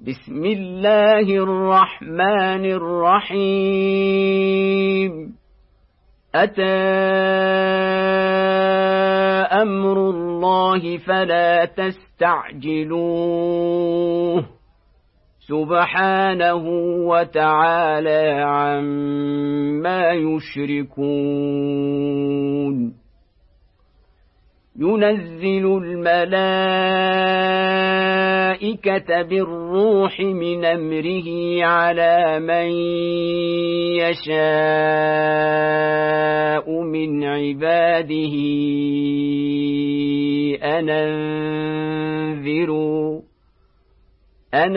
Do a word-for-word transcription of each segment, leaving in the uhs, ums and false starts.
بسم الله الرحمن الرحيم أتى أمر الله فلا تستعجلوه سبحانه وتعالى عما يشركون ينزل الملائكة بالروح من أمره على من يشاء من عباده أن أنذروا أن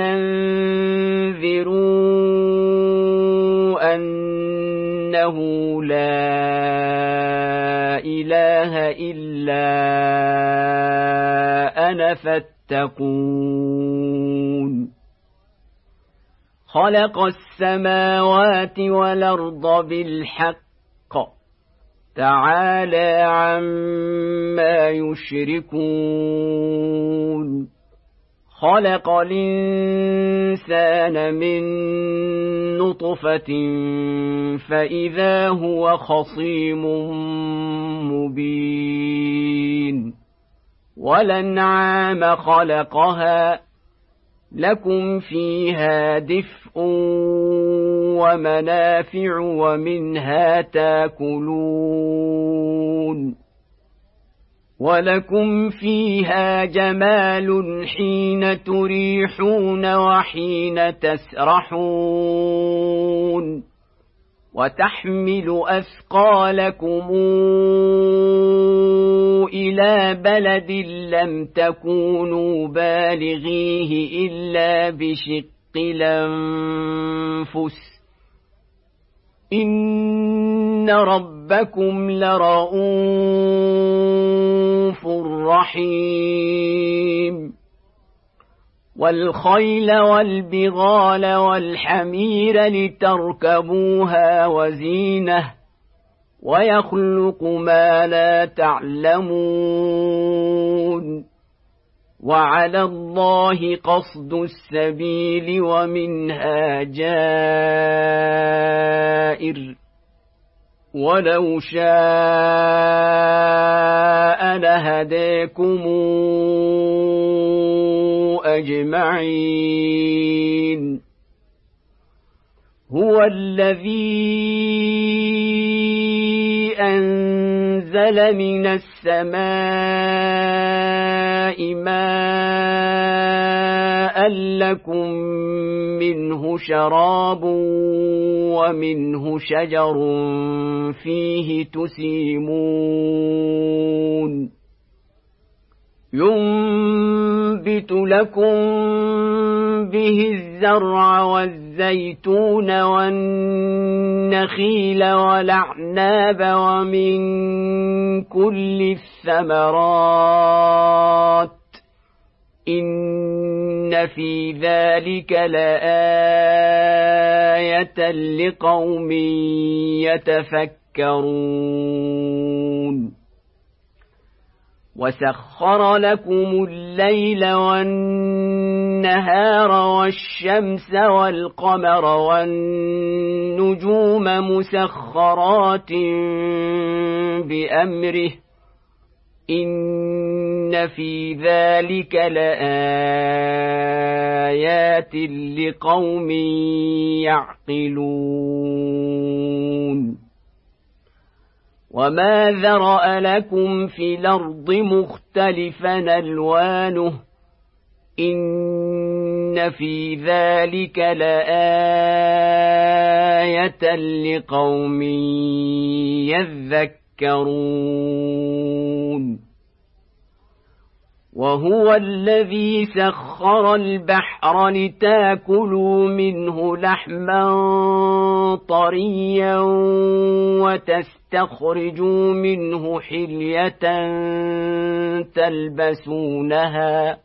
أنذروا أنه لا إله إلا أنا فاتقون خلق السماوات والأرض بالحق تعالى عما يشركون خلق الإنسان من نطفة فإذا هو خصيم مبين والأنعام خلقها لكم فيها دفء ومنافع ومنها تاكلون ولكم فيها جمال حين تريحون وحين تسرحون وتحمل أثقالكم إلى بلد لم تكونوا بالغيه إلا بشق الأنفس إن ربكم لرؤوف رحيم والخيل والبغال والحمير لتركبوها وزينة ويخلق ما لا تعلمون وعلى الله قصد السبيل ومنها جائر ولو شاء لهديكم أجمعين هو الذي أنزل من السماء ماء لكم منه شراب ومنه شجر فيه تسيمون ينبت لكم به الزرع والزيتون والنخيل والأعناب ومن كل الثمرات إن في ذلك لآية لقوم يتفكرون وسخر لكم الليل والنهار والشمس والقمر والنجوم مسخرات بأمره إن في ذلك لآيات لقوم يعقلون وما ذرأ لكم في الأرض مختلفا ألوانه إن في ذلك لآية لقوم يذكرون وهو الذي سخر البحر لتاكلوا منه لحما طريا وتستخرجوا منه حلية تلبسونها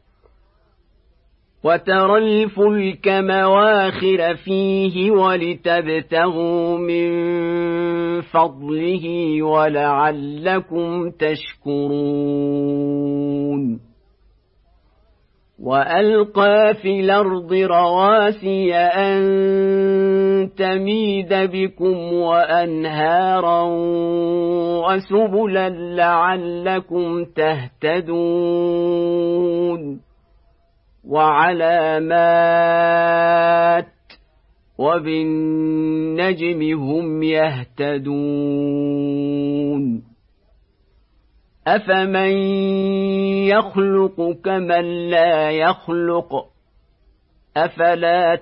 وترى الفلك مواخر فيه ولتبتغوا من فضله ولعلكم تشكرون وألقى في الأرض رواسي أن تميد بكم وأنهارا وسبلا لعلكم تهتدون وعلامات وبالنجم هم يهتدون أفمن يخلق كمن لا يخلق أفلا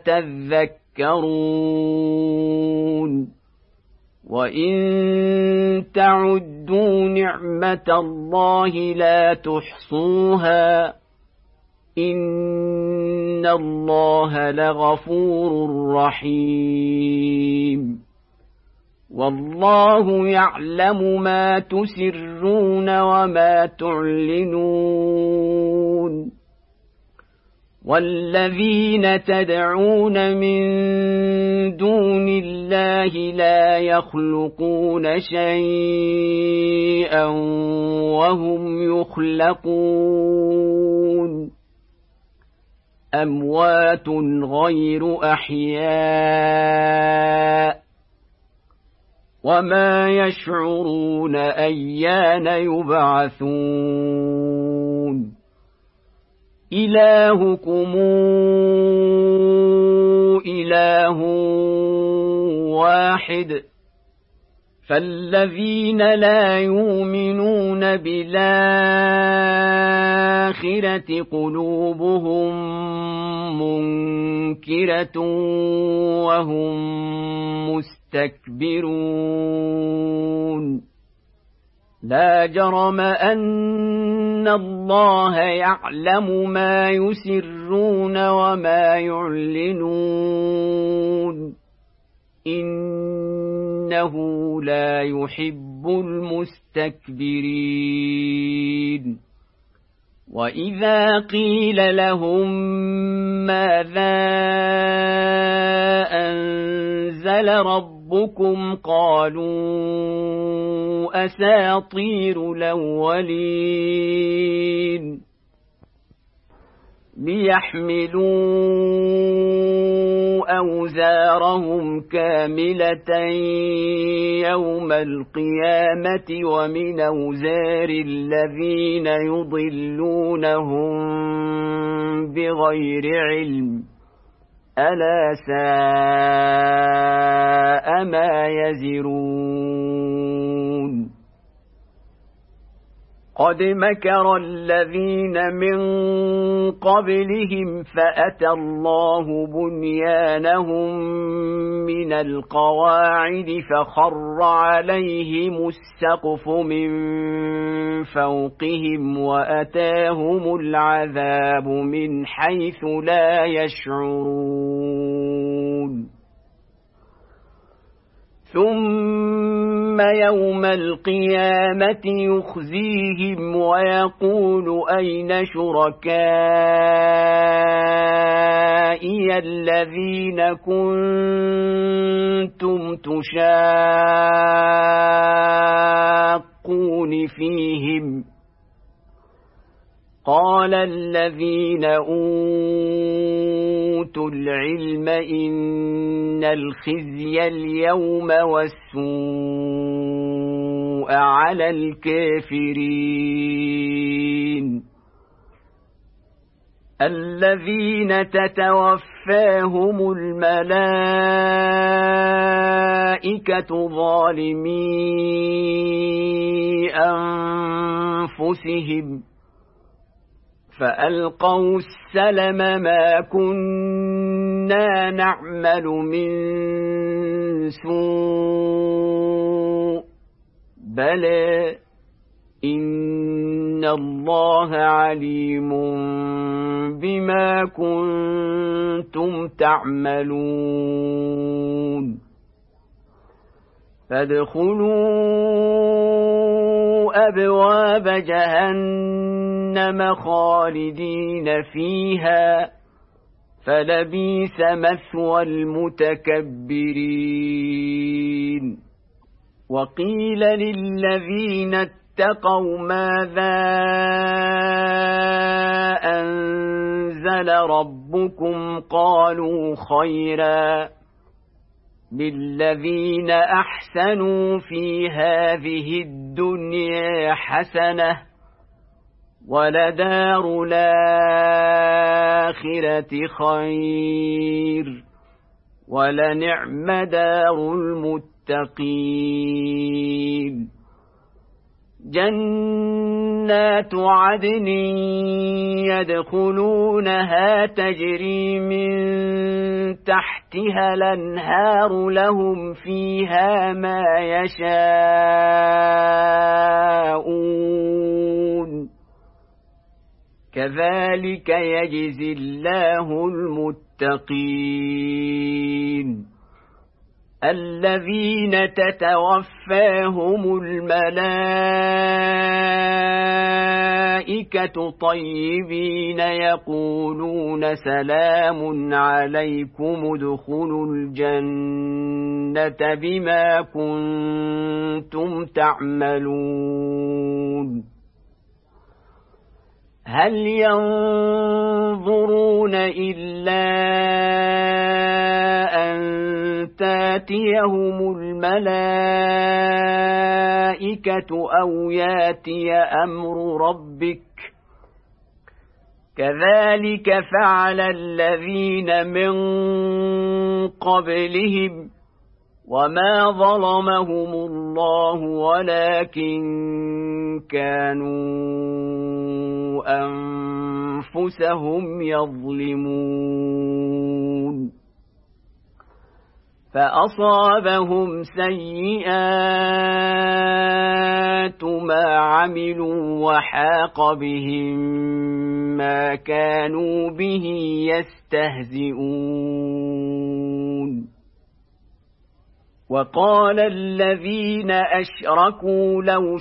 تذكرون وإن تعدوا نعمة الله لا تحصوها إن الله لغفور رحيم والله يعلم ما تسرون وما تعلنون والذين تدعون من دون الله لا يخلقون شيئا وهم يخلقون أموات غير أحياء وما يشعرون أيان يبعثون إلهكم إله واحد فالذين لا يؤمنون بالآخرة قلوبهم منكرة وهم مستكبرون لا جرم أن الله يعلم ما يسرون وما يعلنون إنه لا يحب المستكبرين وإذا قيل لهم ماذا أنزل ربكم قالوا أساطير الأولين ليحملوا أوزارهم كاملة يوم القيامة ومن أوزار الذين يضلونهم بغير علم ألا ساء ما يزرون قد مكر الذين من قبلهم فأتى الله بنيانهم من القواعد فخر عليهم السقف من فوقهم وأتاهم العذاب من حيث لا يشعرون ثم يوم القيامة يخزيهم ويقول أين شركائي الذين كنتم تشاقون فيهم قال الذين أوتوا العلم إن الخزي اليوم والسوء على الكافرين الذين تتوفاهم الملائكة ظالمي أنفسهم فألقوا السلم ما كنا نعمل من سوء بلى إن الله عليم بما كنتم تعملون فادخلوا أبواب جهنم خالدين فيها فلبئس مثوى المتكبرين وقيل للذين اتقوا ماذا أنزل أرسل ربكم قالوا خيرا للذين أحسنوا في هذه الدنيا حسنة ولدار الآخرة خير ولنعم دار المتقين جنات عدن يدخلونها تجري من تحتها الأنهار لهم فيها ما يشاءون كذلك يجزي الله المتقين الذين تتوفاهم الملائكة طيبين يقولون سلام عليكم ادخلوا الجنة بما كنتم تعملون هل ينظرون إلا أن تاتيهم الملائكة أو ياتي أمر ربك كذلك فعل الذين من قبلهم وما ظلمهم الله ولكن كانوا أنفسهم يظلمون فأصابهم سيئات ما عملوا وحاق بهم ما كانوا به يستهزئون وقال الذين أشركوا لو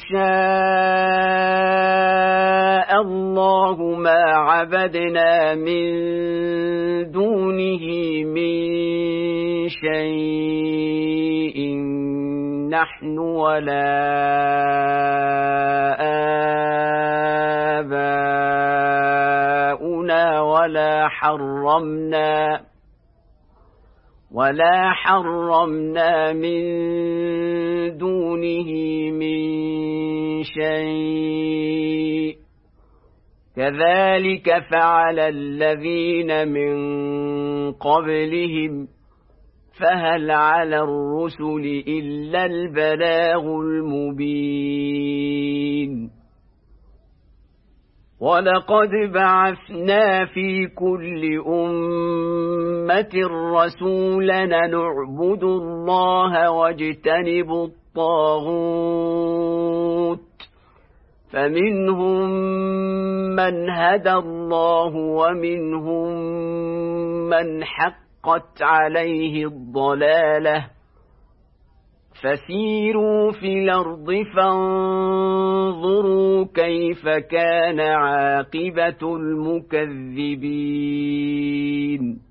شاء الله ما عبدنا من دونه من شيء نحن ولا آباؤنا ولا حرمنا ولا حرمنا من دونه من شيء كذلك فعل الذين من قبلهم فهل على الرسل إلا البلاغ المبين ولقد بعثنا في كل أمة رسولا نعبد الله واجتنب الطاغوت فمنهم من هدى الله ومنهم من حقت عليه الضلالة فسيروا في الأرض فانظروا كيف كان عاقبة المكذبين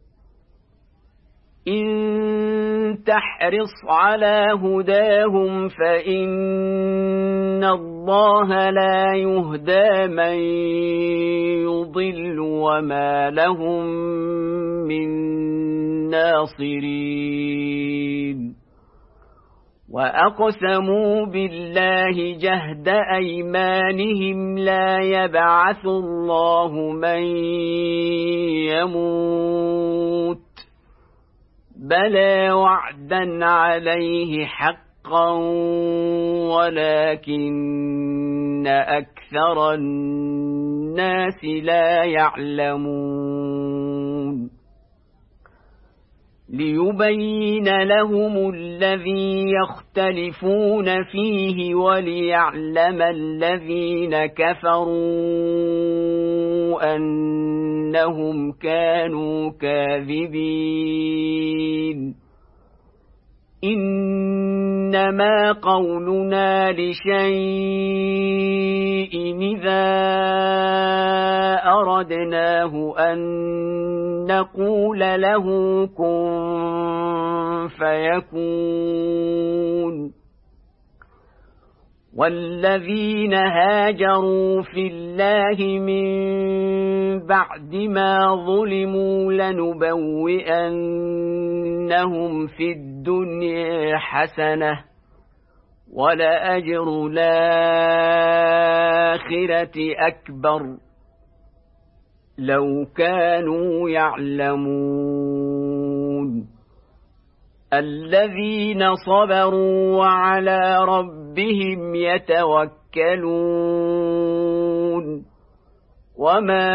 إن تحرص على هداهم فإن الله لا يهدى من يضل وما لهم من ناصرين وأقسموا بالله جهد أيمانهم لا يبعث الله من يموت بلى وعدا عليه حقا ولكن أكثر الناس لا يعلمون ليبين لهم الذي يختلفون فيه وليعلم الذين كفروا أنهم كانوا كاذبين إنما قولنا لشيء إذا أردناه أن نقول له كن فيكون والذين هاجروا في الله من بعد ما ظلموا لنبوئنهم في الدنيا حسنة ولأجر الآخرة أكبر لو كانوا يعلمون الذين صبروا وعلى ربهم يتوكلون وما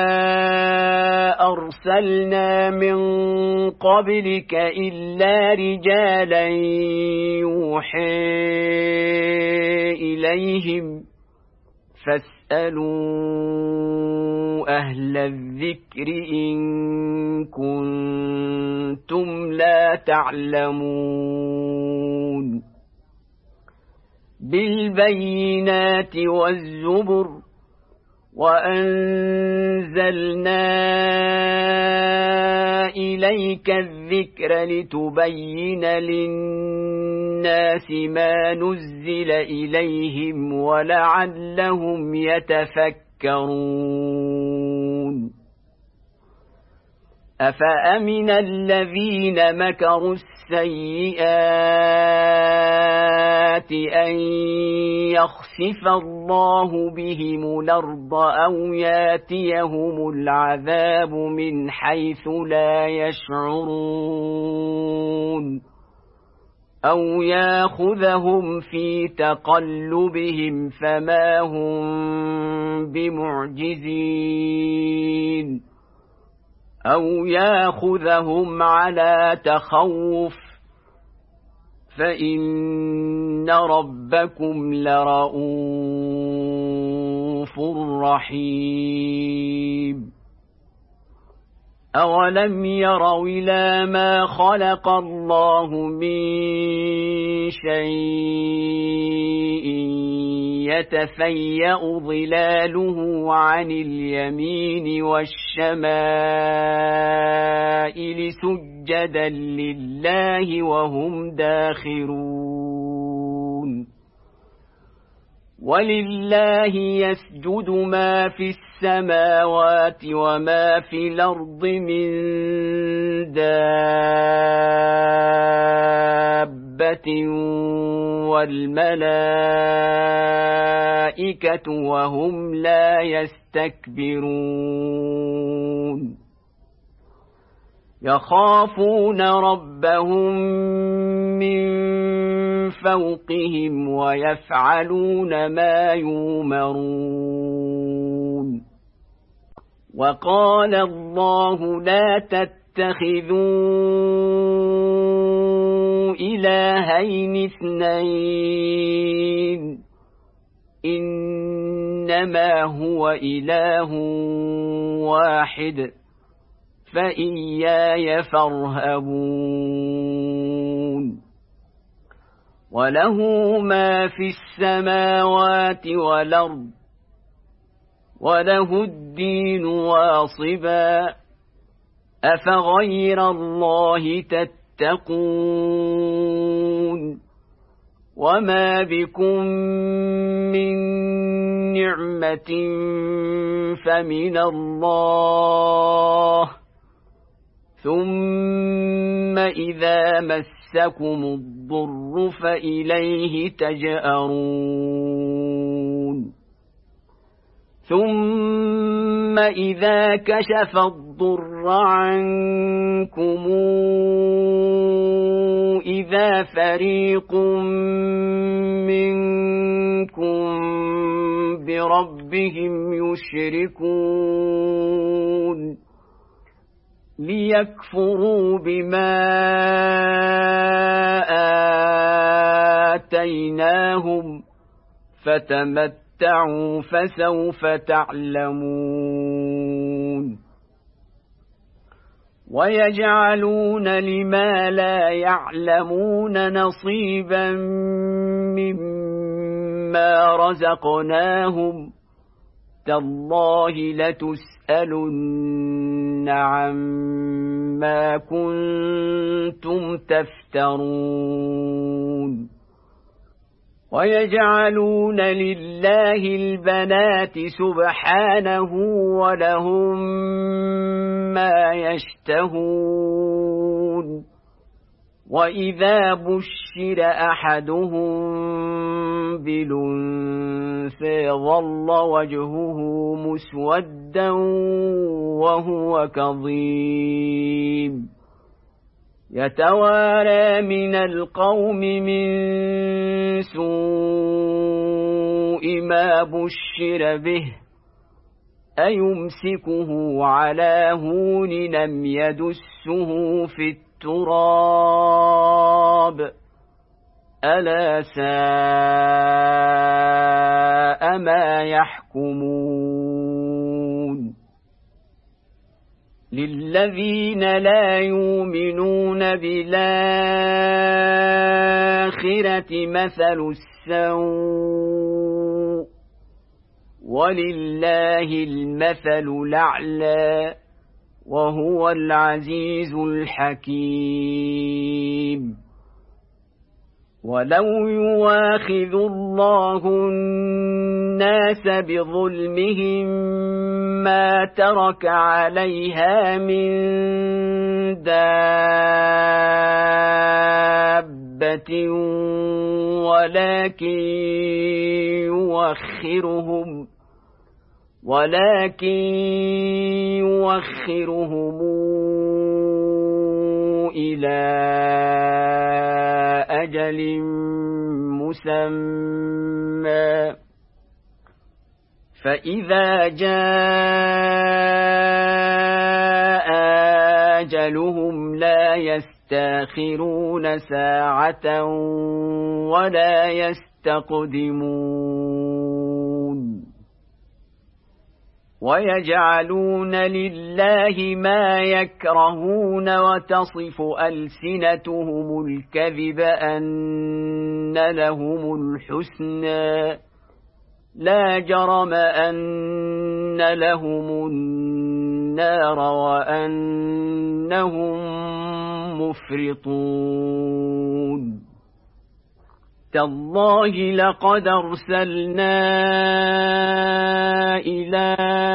أرسلنا من قبلك إلا رجالا يوحي إليهم فاسألوا أهل الذكر إن كنتم لا تعلمون بالبينات والزبر وأنزلنا إليك الذكر لتبين للناس ما نزل إليهم ولعلهم يتفكرون أفأمن الذين مكروا السيئات أن يخسف الله بهم الأرض أو ياتيهم العذاب من حيث لا يشعرون أو ياخذهم في تقلبهم فما هم بمعجزين أو ياخذهم على تخوف فإن ربكم لرؤوف رحيم أولم يروا إلى ما خلق الله من شيء يتفيأ ظلاله عن اليمين والشمائل سجدا لله وهم داخرون ولله يسجد ما في السماوات وما في الأرض من دابة والملائكة وهم لا يستكبرون يخافون ربهم من فوقهم ويفعلون ما يؤمرون وقال الله لا تتخذوا إلهين اثنين إنما هو إله واحد فإياي فارهبون وله ما في السماوات والأرض وله الدين واصبا أفغير الله تتقون وما بكم من نعمة فمن الله ثم إذا مسكم الضر فإليه تجأرون ثم إذا كشف الضر عنكم إذا فريق منكم بربهم يشركون ليكفروا بما آتيناهم فتمتعوا فسوف تعلمون ويجعلون لما لا يعلمون نصيبا مما رزقناهم تالله لتسألن عما كنتم تفترون ويجعلون لله البنات سبحانه ولهم ما يشتهون وإذا بشر أحدهم بالأنثى ظل وجهه مسودا وهو كظيم يتوارى من القوم من سوء ما بشر به أيمسكه على هون لم يدسه في التراب ألا ساء ما يحكمون للذين لا يؤمنون بالآخرة مثل السوء ولله المثل الأعلى وهو العزيز الحكيم ولو يواخذ الله الناس بظلمهم ما ترك عليها من دابة ولكن يوخرهم ولكن يوخرهم إلى أجل مسمى فإذا جاء أجلهم لا يستأخرون ساعة ولا يستقدمون ويجعلون لله ما يكرهون وتصف ألسنتهم الكذب أن لهم الحسنى لا جرم أن لهم النار وأنهم مفرطون تالله لقد أرسلنا إلى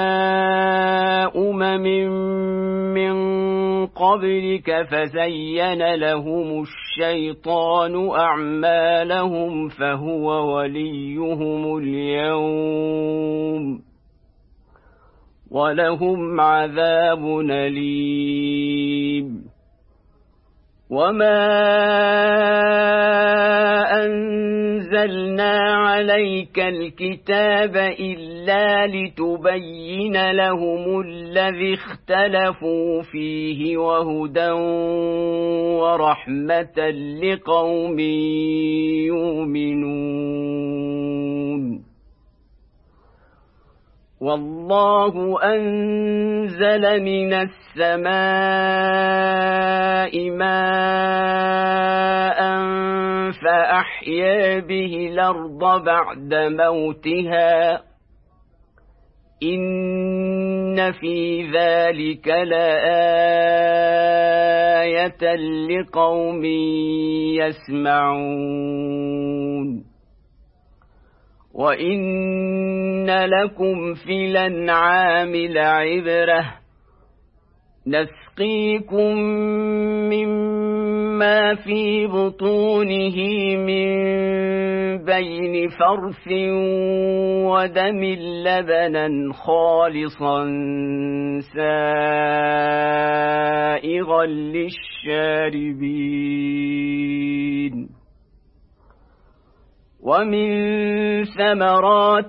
أمم من قبلك فزين لهم الشيطان أعمالهم فهو وليهم اليوم ولهم عذاب أليم وما أنزلنا عليك الكتاب إلا لتبين لهم الذي اختلفوا فيه وهدى ورحمة لقوم يؤمنون والله أنزل من السماء ماء فأحيا به الأرض بعد موتها إن في ذلك لآية لقوم يسمعون وإن لكم في الأنعام لعبرة نسقيكم مما في بطونه من بين فرث ودم لبنا خالصا سائغا للشاربين ومن ثمرات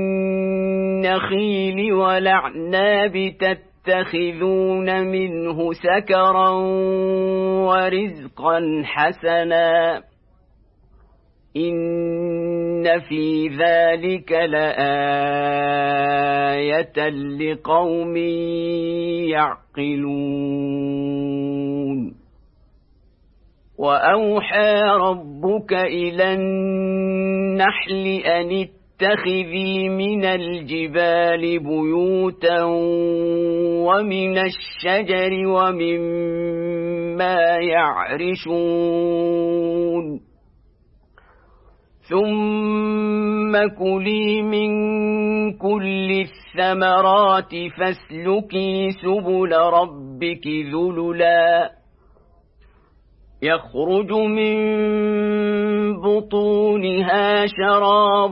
النخيل والأعناب تتخذون منه سكرا ورزقا حسنا إن في ذلك لآية لقوم يعقلون وأوحى ربك إلى النحل أن اتخذي من الجبال بيوتا ومن الشجر ومما يعرشون ثم كلي من كل الثمرات فاسلكي سبل ربك ذللا يخرج من بطونها شراب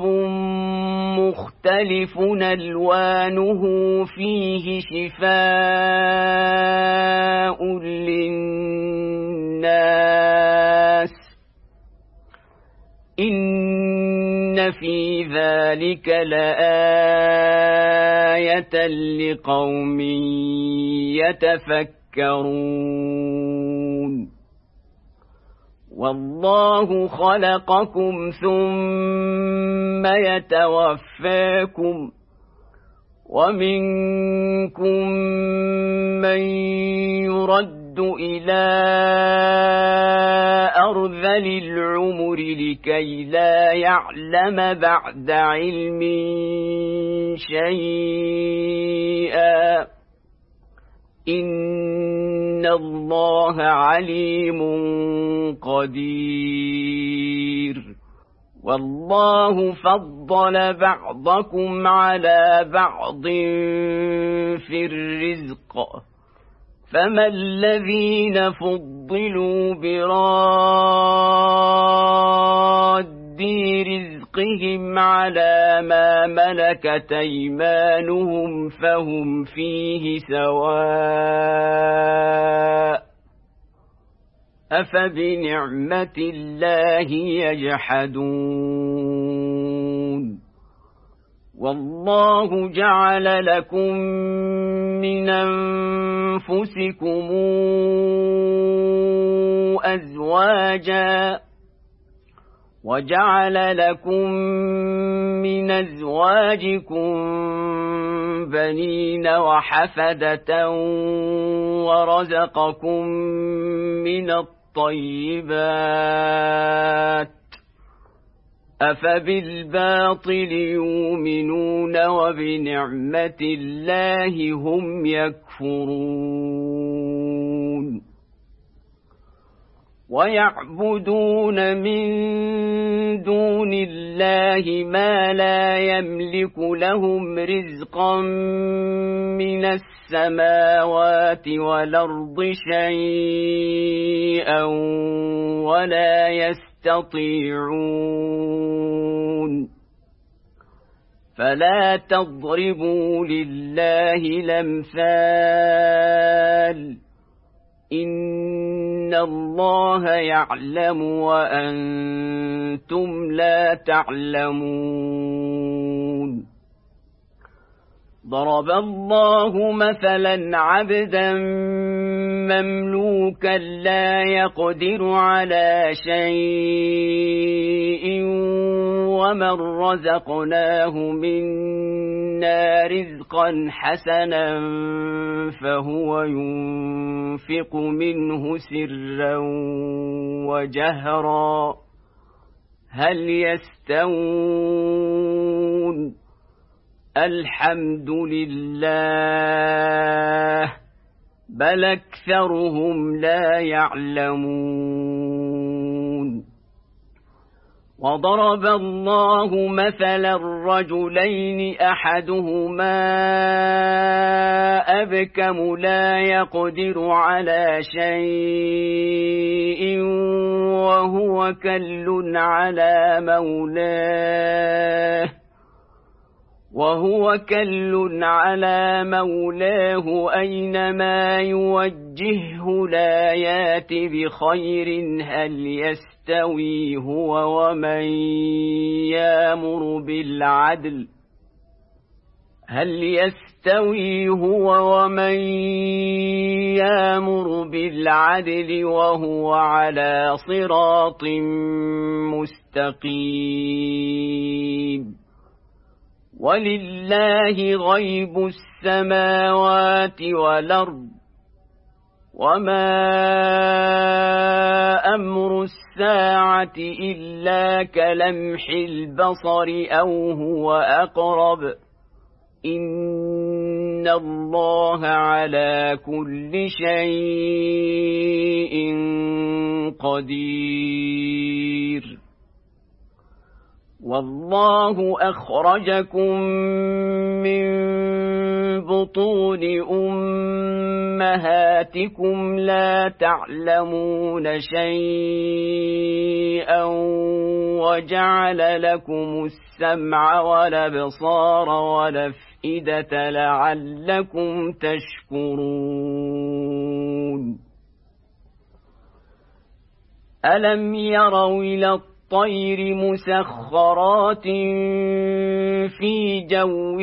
مختلف ألوانه فيه شفاء للناس إن في ذلك لآية لقوم يتفكرون والله خلقكم ثم يتوفاكم ومنكم من يرد إلى أرذل العمر لكي لا يعلم بعد علم شيئا إن الله عليم قدير والله فضل بعضكم على بعض في الرزق فما الذين فضلوا براد رزقهم على ما ملكت أيمانهم فهم فيه سواء أفبنعمة الله يجحدون والله جعل لكم من أنفسكم أزواجا وجعل لكم من أزواجكم بنين وحفدة ورزقكم من الطيبات أفبالباطل يؤمنون وبنعمة الله هم يكفرون ويعبدون من دون الله ما لا يملك لهم رزقا من السماوات والأرض شيئا ولا يستطيعون فلا تضربوا لله الأمثال إن الله يعلم وأنتم لا تعلمون ضرب الله مثلا عبدا مملوكا لا يقدر على شيء ومن رزقناه منا رزقا حسنا فهو ينفق منه سرا وجهرا هل يستوون الحمد لله بل أكثرهم لا يعلمون وضرب الله مثلا رجلين أحدهما أبكم لا يقدر على شيء وهو كل على مولاه وهو كل على مولاه أينما يوجهه لا يات بخير هل يستوي هو ومن يأمر بالعدل هل يستوي هو ومن يأمر بالعدل وهو على صراط مستقيم ولله غيب السماوات والأرض وما أمر الساعة إلا كلمح البصر أو هو أقرب إن الله على كل شيء قدير والله أخرجكم من بطون أمهاتكم لا تعلمون شيئا وجعل لكم السمع والأبصار والأفئدة لعلكم تشكرون ألم يروا إلى الطير مسخرات في جو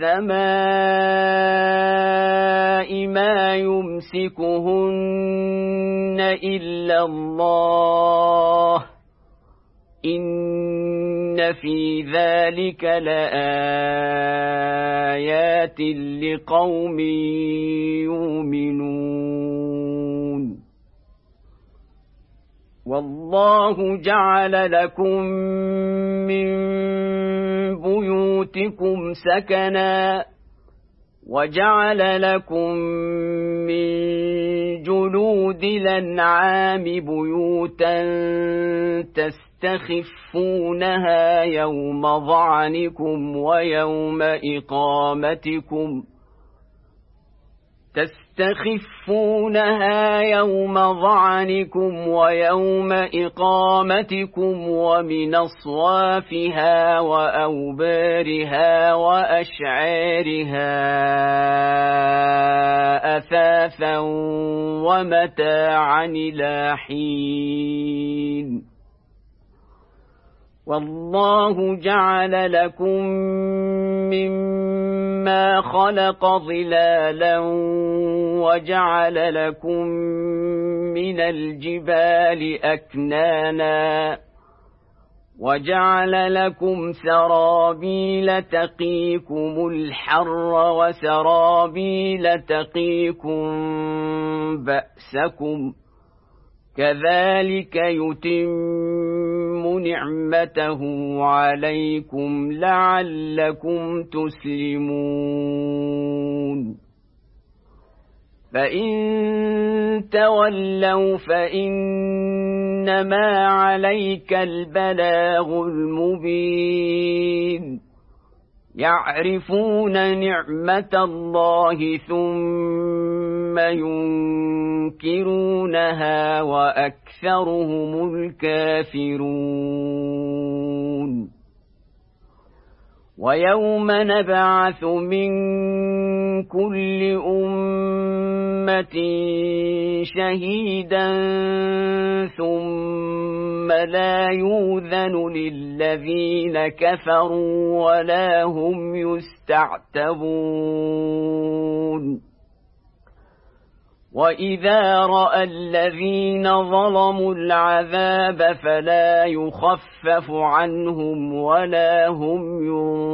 السماء ما يمسكهن إلا الله إن في ذلك لآيات لقوم يؤمنون والله جعل لكم من بيوتكم سكنا وجعل لكم من جلود الأنعام بيوتا تستخفونها يوم ظعنكم ويوم إقامتكم تستخفونها يوم ظعنكم ويوم إقامتكم ومن أصوافها وأوبارها وأشعارها أثاثا ومتاعا إلى حين والله جعل لكم مما خلق ظلالا وجعل لكم من الجبال أكنانا وجعل لكم سرابيل تقيكم الحر وسرابيل تقيكم بأسكم كذلك يتم نعمته عليكم لعلكم تسلمون فإن تولوا فإنما عليك البلاغ المبين يعرفون نعمة الله ثم ينكرونها وأكثرهم الكافرون ويوم نبعث من كل أمة شهيدا ثم لا يؤذن للذين كفروا ولا هم يستعتبون وإذا رأى الذين ظلموا العذاب فلا يخفف عنهم ولا هم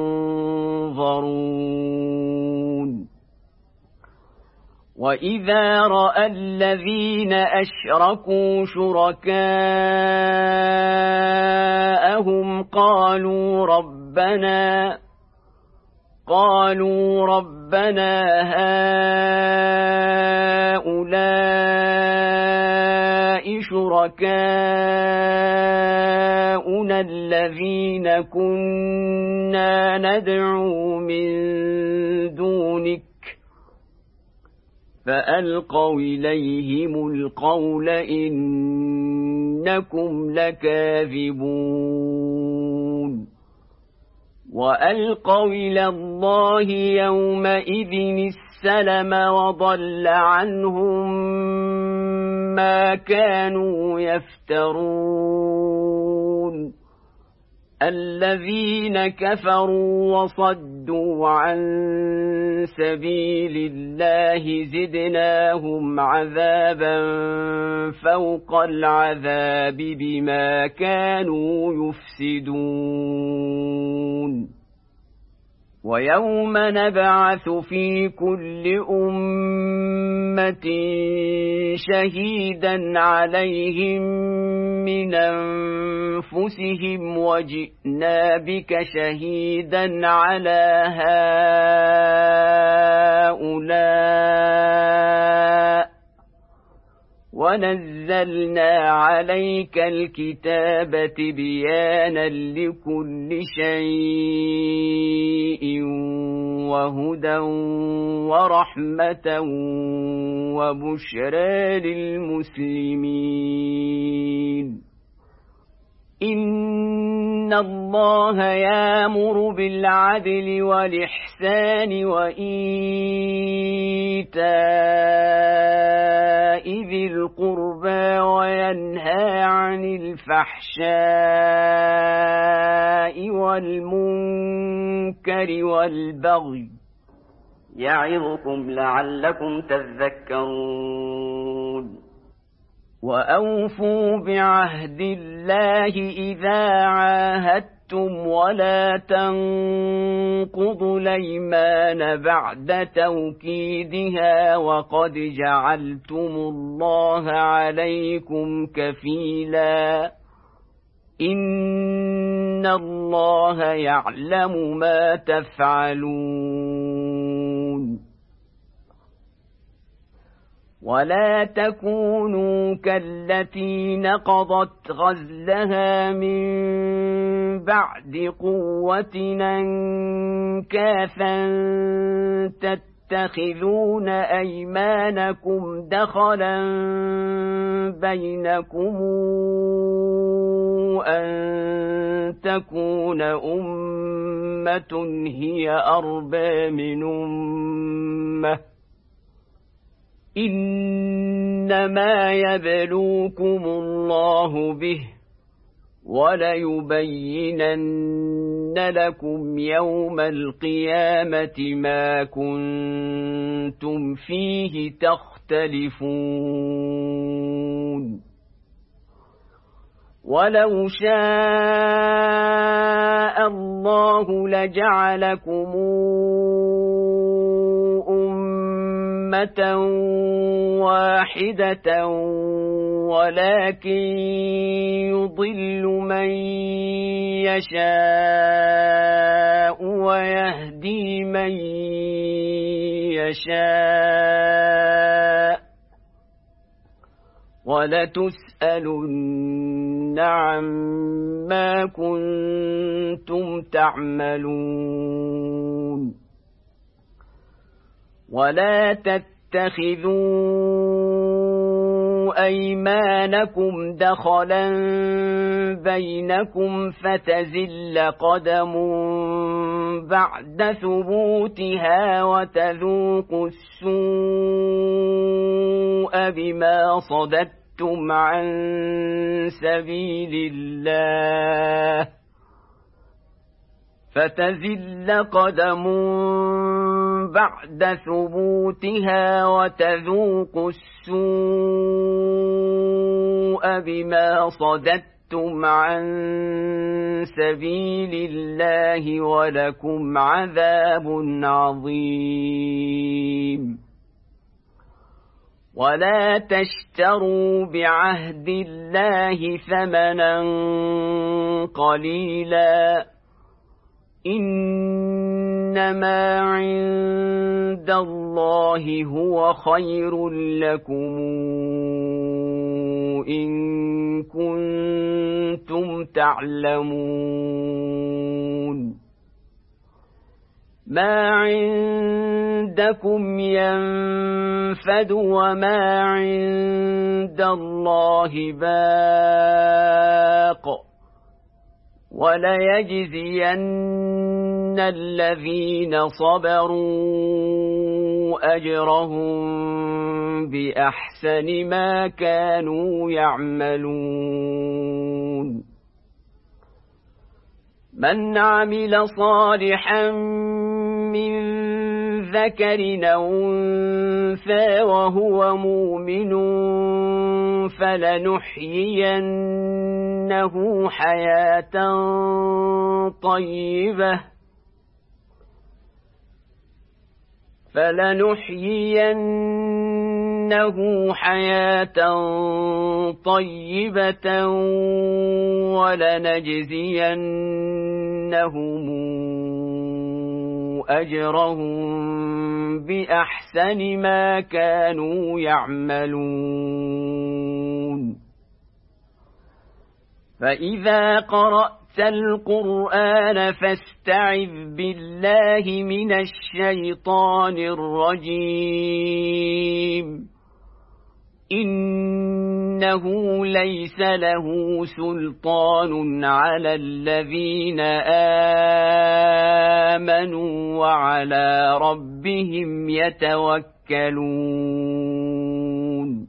ينظرون وإذا رأى الذين أشركوا شركاءهم قالوا ربنا قالوا ربنا هؤلاء شركاؤنا الذين كنا ندعو من دونك فألقوا إليهم القول إنكم لكاذبون وألقوا إلى الله يومئذ السلم وضل عنهم ما كانوا يفترون الذين كفروا وصدوا عن سبيل الله زدناهم عذابا فوق العذاب بما كانوا يفسدون ويوم نبعث في كل أمة شهيدا عليهم من أنفسهم وجئنا بك شهيدا على هؤلاء ونزلنا عليك الكتاب تبيانا لكل شيء وهدى ورحمة وبشرى للمسلمين. إن الله يأمر بالعدل والإحسان وإيتاء ذي القربى وينهى عن الفحشاء والمنكر والبغي يعظكم لعلكم تذكرون. وأوفوا بعهد الله إذا عاهدتم ولا تنقضوا الأيمان بعد توكيدها وقد جعلتم الله عليكم كفيلا إن الله يعلم ما تفعلون. ولا تكونوا كالتي نقضت غزلها من بعد قوة أنكاثا تتخذون أيمانكم دخلا بينكم أن تكون أمة هي أربى من أمة إنما يبلوكم الله به وليبينن لكم يوم القيامة ما كنتم فيه تختلفون. ولو شاء الله لجعلكم أمة واحدة ولكن يضل من يشاء ويهدي من يشاء ولتسألن عما كنتم تعملون. ولا تتخذوا أيمانكم دخلا بينكم فتزل قدم بعد ثبوتها وتذوقوا السوء بما صددتم عن سبيل الله فتزل قدم بعد ثبوتها وتذوقوا السوء بما صددتم عن سبيل الله ولكم عذاب عظيم. ولا تشتروا بعهد الله ثمنا قليلا إنما عند الله هو خير لكم إن كنتم تعلمون. ما عندكم ينفد وما عند الله باق وليجزين الذين صبروا أجرهم بأحسن ما كانوا يعملون. من عمل صالحا من ذكر أو أنثى وهو مؤمن فلنحيينه حياة طيبة فلنحيينه حياة طيبة ولنجزينهم أجرهم بأحسن ما كانوا يعملون فإذا قرأت القرآن فاستعذ بالله من الشيطان الرجيم إنه ليس له سلطان على الذين آمنوا وعلى ربهم يتوكلون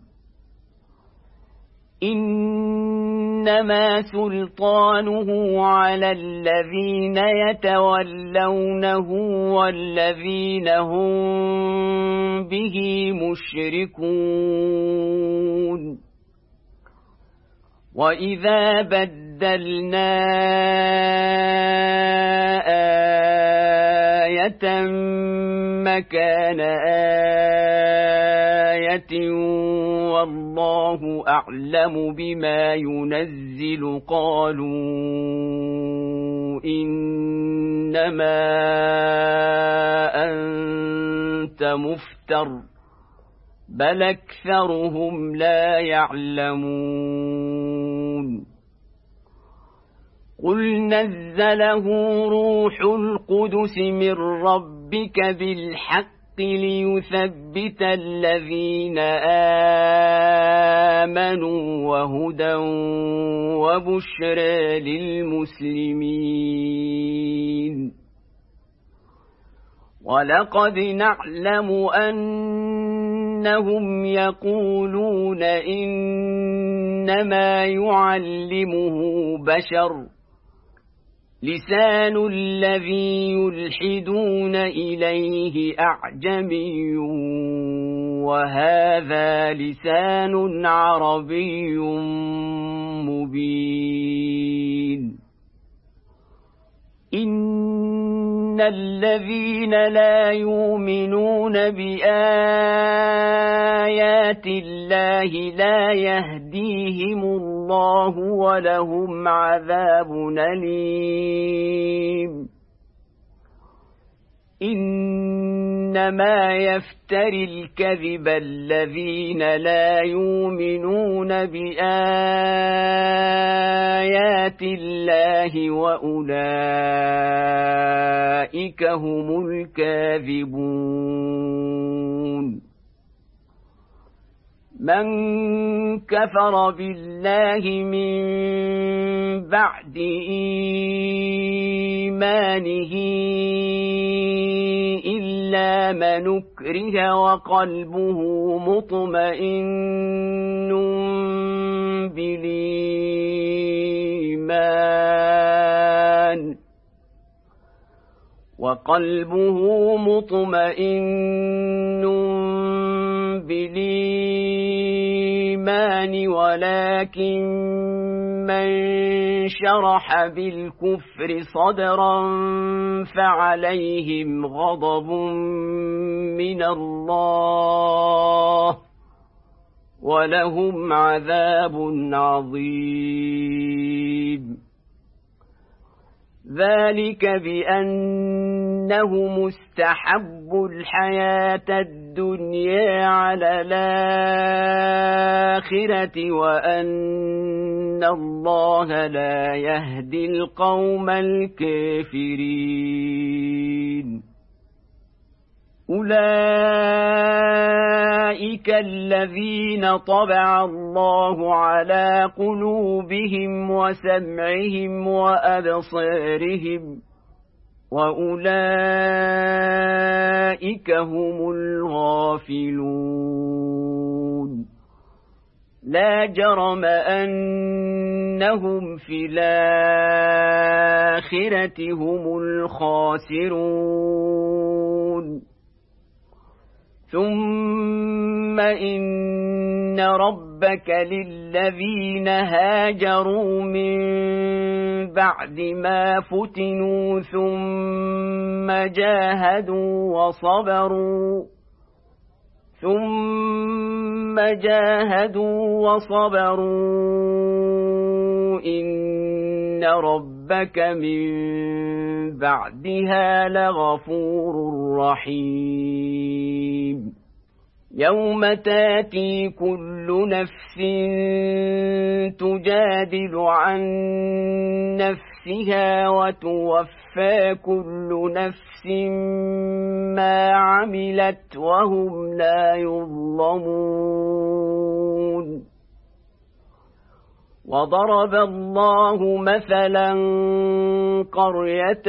إنما سلطانه على الذين يتولونه والذين هم به مشركون وإذا بدلنا آية مكان آية والله أعلم بما ينزل قالوا إنما أنت مفتر بل أكثرهم لا يعلمون قل نزله روح القدس من ربك بالحق ليثبت الذين آمنوا وهدى وبشرى للمسلمين ولقد نعلم أنهم يقولون إنما يعلمه بشر لسان الذي يلحدون إليه أعجمي وهذا لسان عربي مبين إن الذين لا يؤمنون بآيات الله لا يهديهم الله ولهم عذاب أليم إنما يفتري الكذب الذين لا يؤمنون بآيات الله وأولئك هم الكاذبون من كفر بالله من بعد إيمانه إلا من أكره وقلبه مطمئن بالإيمان وقلبه مطمئن بالإيمان ولكن من شرح بالكفر صدرا فعليهم غضب من الله ولهم عذاب عظيم ذلك بأنه مستحب الحياة الدنيا على الآخرة وأن الله لا يهدي القوم الكافرين أولئك الذين طبع الله على قلوبهم وسمعهم وأبصارهم وأولئك هم الغافلون لا جرم أنهم في الآخرة هم الخاسرون ثم إن ربك للذين هاجروا من بعد ما فتنوا ثم جاهدوا وصبروا ثم جاهدوا وصبروا إن ربك من بعدها لغفور رحيم يوم تاتي كل نفس تجادل عن نفسها وتوفى كل نفس ما عملت وهم لا يظلمون وضرب الله مثلا قرية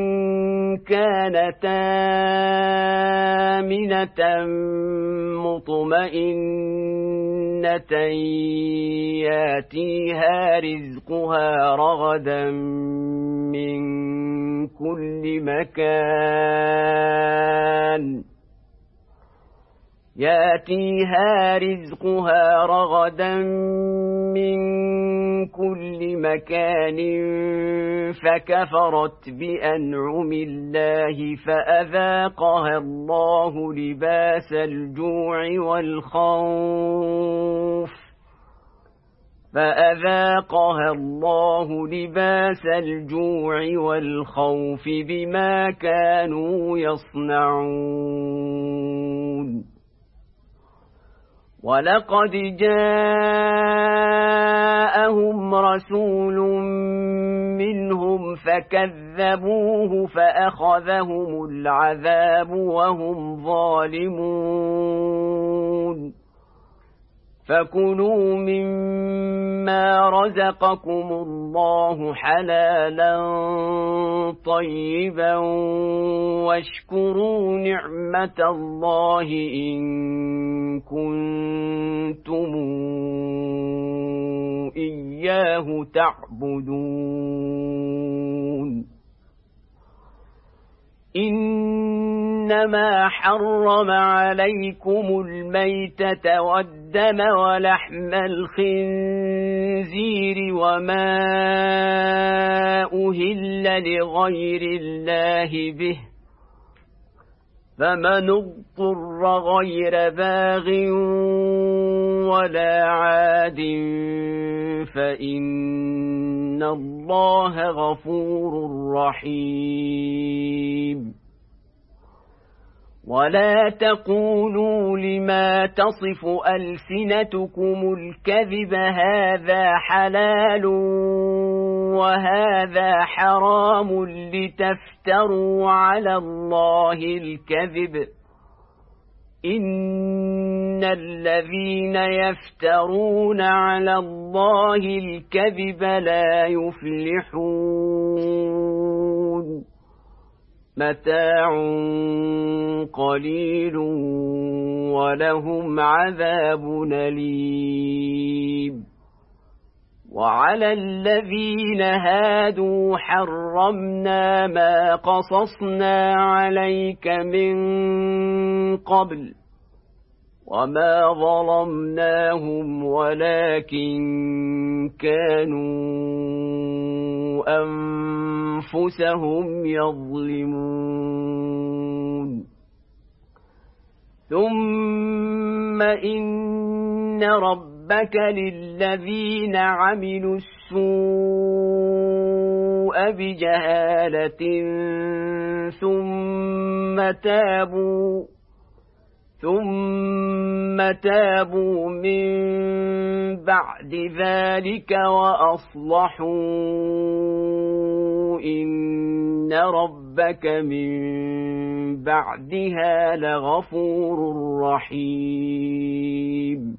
كانت آمنة مطمئنة ياتيها رزقها رغدا من كل مكان ياتيها رزقها رغدا من كل مكان فكفرت بأنعم الله فأذاقها الله لباس الجوع والخوف فأذاقها الله لباس الجوع والخوف بما كانوا يصنعون ولقد جاءهم رسول منهم فكذبوه فأخذهم العذاب وهم ظالمون فكلوا مما رزقكم الله حلالا طيبا واشكروا نعمة الله إن كنتم إياه تعبدون إنما حرم عليكم الميتة والدم ولحم الخنزير وما أهل لغير الله به فمن اضطر غير باغ ولا عاد فإن الله غفور رحيم ولا تقولوا لما تصف ألسنتكم الكذب هذا حلال وهذا حرام لتفتروا على الله الكذب إن الذين يفترون على الله الكذب لا يفلحون متاع قليل ولهم عذاب أليم وعلى الذين هادوا حرمنا ما قصصنا عليك من قبل وما ظلمناهم ولكن كانوا أنفسهم يظلمون ثم إن ربك للذين عملوا السوء بجهالة ثم تابوا ثم تابوا من بعد ذلك وأصلحوا إن ربك من بعدها لغفور رحيم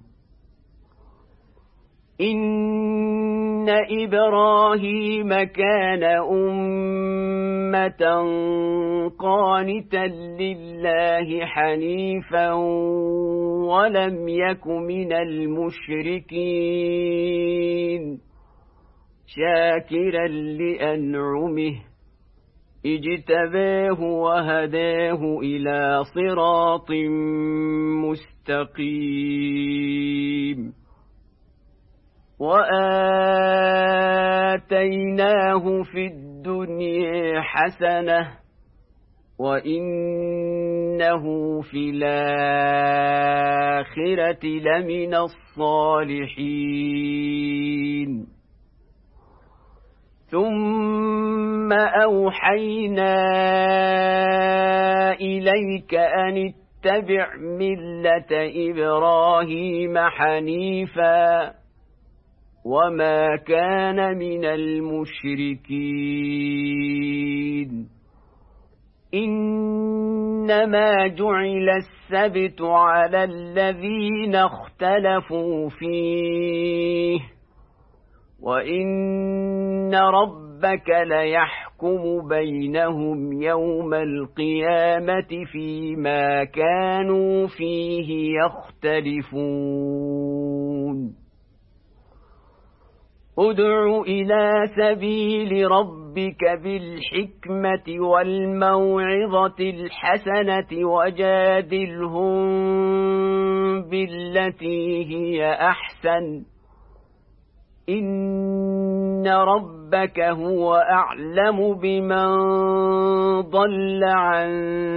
إن إبراهيم كان أمة قانتا لله حنيفا ولم يك من المشركين شاكرا لأنعمه اجتباه وهداه إلى صراط مستقيم وآتيناه في الدنيا حسنة وإنه إنه في الآخرة لمن الصالحين. ثم أوحينا إليك أن اتبع ملة إبراهيم حنيفا وما كان من المشركين. إنما جعل السبت على الذين اختلفوا فيه وإن ربك ليحكم بينهم يوم القيامة فيما كانوا فيه يختلفون. ادع إلى سبيل ربك بالحكمة والموعظة الحسنة وجادلهم بالتي هي أحسن إن ربك هو أعلم بمن ضل عن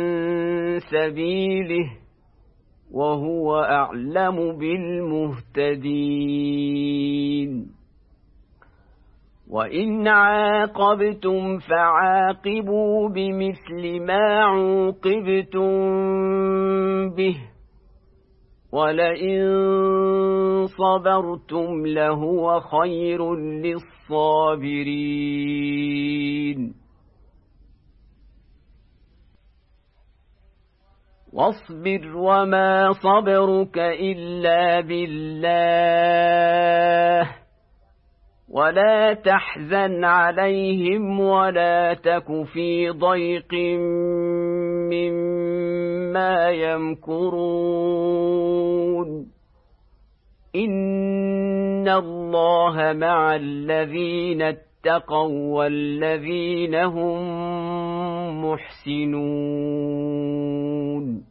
سبيله وهو أعلم بالمهتدين. وإن عاقبتم فعاقبوا بمثل ما عوقبتم به ولئن صبرتم لهو خير للصابرين. واصبر وما صبرك إلا بالله ولا تحزن عليهم ولا تك في ضيق مما يمكرون. إن الله مع الذين اتقوا والذين هم محسنون.